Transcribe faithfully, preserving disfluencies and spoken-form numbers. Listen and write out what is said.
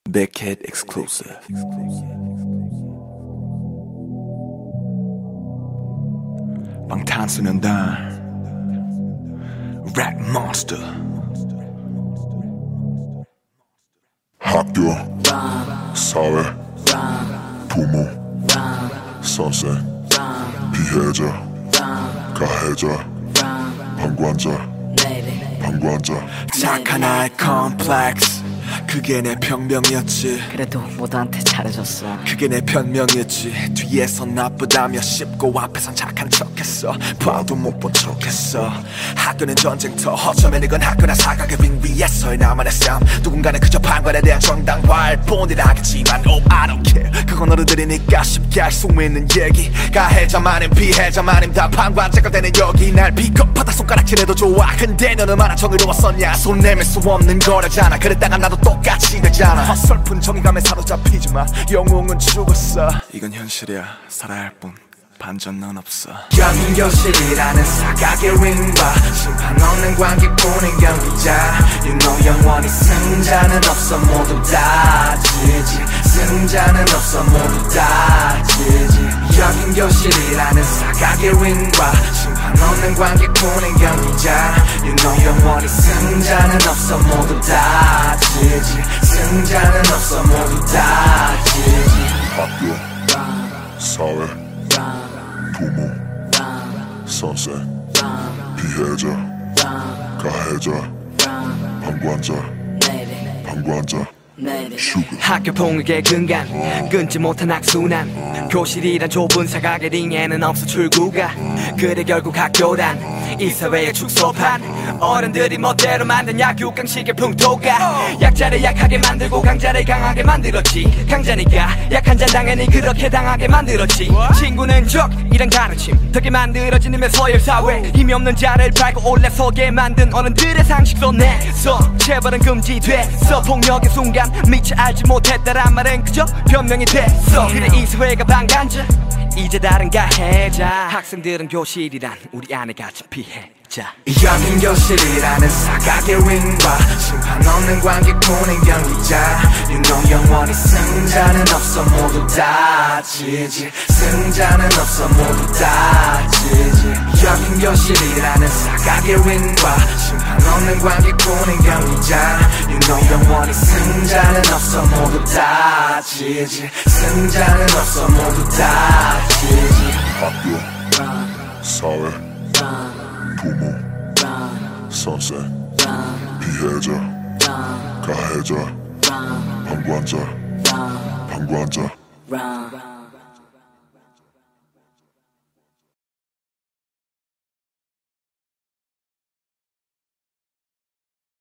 Big Hit Exclusive. 방탄소년단 Rap Monster. 학교, 사회, 부모, 선생, 피해자, 가해자, 방관자, 방관자. 착한 아이 컴플렉스, 그게 내 병명이었지. 그래도 모두한테 잘해줬어. 그게 내 변명이었지. 뒤에서 나쁘다며 씹고 앞에선 착한 척했어. 봐도 못 본 척했어. 학교는 전쟁터, 어쩌면 이건 학교나 사각의 빙 위에서의 나만의 삶. 누군가는 그저 판관에 대한 정당화일 뿐이라겠지만 Oh I don't care. 그건 어른들이니까 쉽게 할 수 있는 얘기. 가해자만임 피해자만임 다 판관자가 되는 여기. 날 비겁하다 손가락질해도 좋아. 근데 너는 얼마나 정의로웠었냐. 손 내밀 수 없는 거라잖아. 그랬다가 나도 똑같이 되잖아. 헛설픈 정의감에 사로잡히지마. 영웅은 죽었어. 이건 현실이야. 살아야 할 뿐 반전은 없어. 여긴 교실이라는 사각의 링과 심판 없는 관객뿐인 경기자. You know 영원히 승자는 없어. 모두 다 지지. 승자는 없어. 모두 다 지지. 여긴 교실이라는 사각의 링과 심판 없는 관객뿐인 경기자. You know 영원히 승자는 없어. 모두 다 지지. 승자는 없어. 모두 다 지지. 학교, 사회, 부모, 선생, 피해자, 가해자, 방관자, 방관자. 학교 폭력의 근간, 끊지 못한 악순환. 교실이란 좁은 사각의 링에는 없어 출구가. 그래 결국 학교란 이 사회의 축소판. 어른들이 멋대로 만든 약육강식의 풍토가 약자를 약하게 만들고 강자를 강하게 만들었지. 강자니까 약한 자 당연히 그렇게 당하게 만들었지. 친구는 적이란 가르침 덕에 만들어진 힘의 서열사회. 힘이 없는 자를 밟고 올라서게 만든 어른들의 상식도 내서 체벌은 금지됐어. 폭력의 순간 미처 알지 못했다란 말은 그저 변명이 됐어. 그래 이 사회가 방관자, 이제 다른 가해자. 학생들은 교실이란 우리 안에 갇힌 피해자. 여긴 교실이라는 사각의 링과 심판 없는 관객뿐인 경기자. You know 영원히 승자는 없어. 모두 다 지지. 승자는 없어. 모두 다 지지. 여긴 교실이라는 사각의 링과 심판 없는 관객뿐인 경기자. You know 영원히 승자는 없어. 모두 다 지지. 승자는 없어. 모두 다 지지. 학교, 사회, 부모, 선생, 피해자, 가해자, 방관자, 방관자.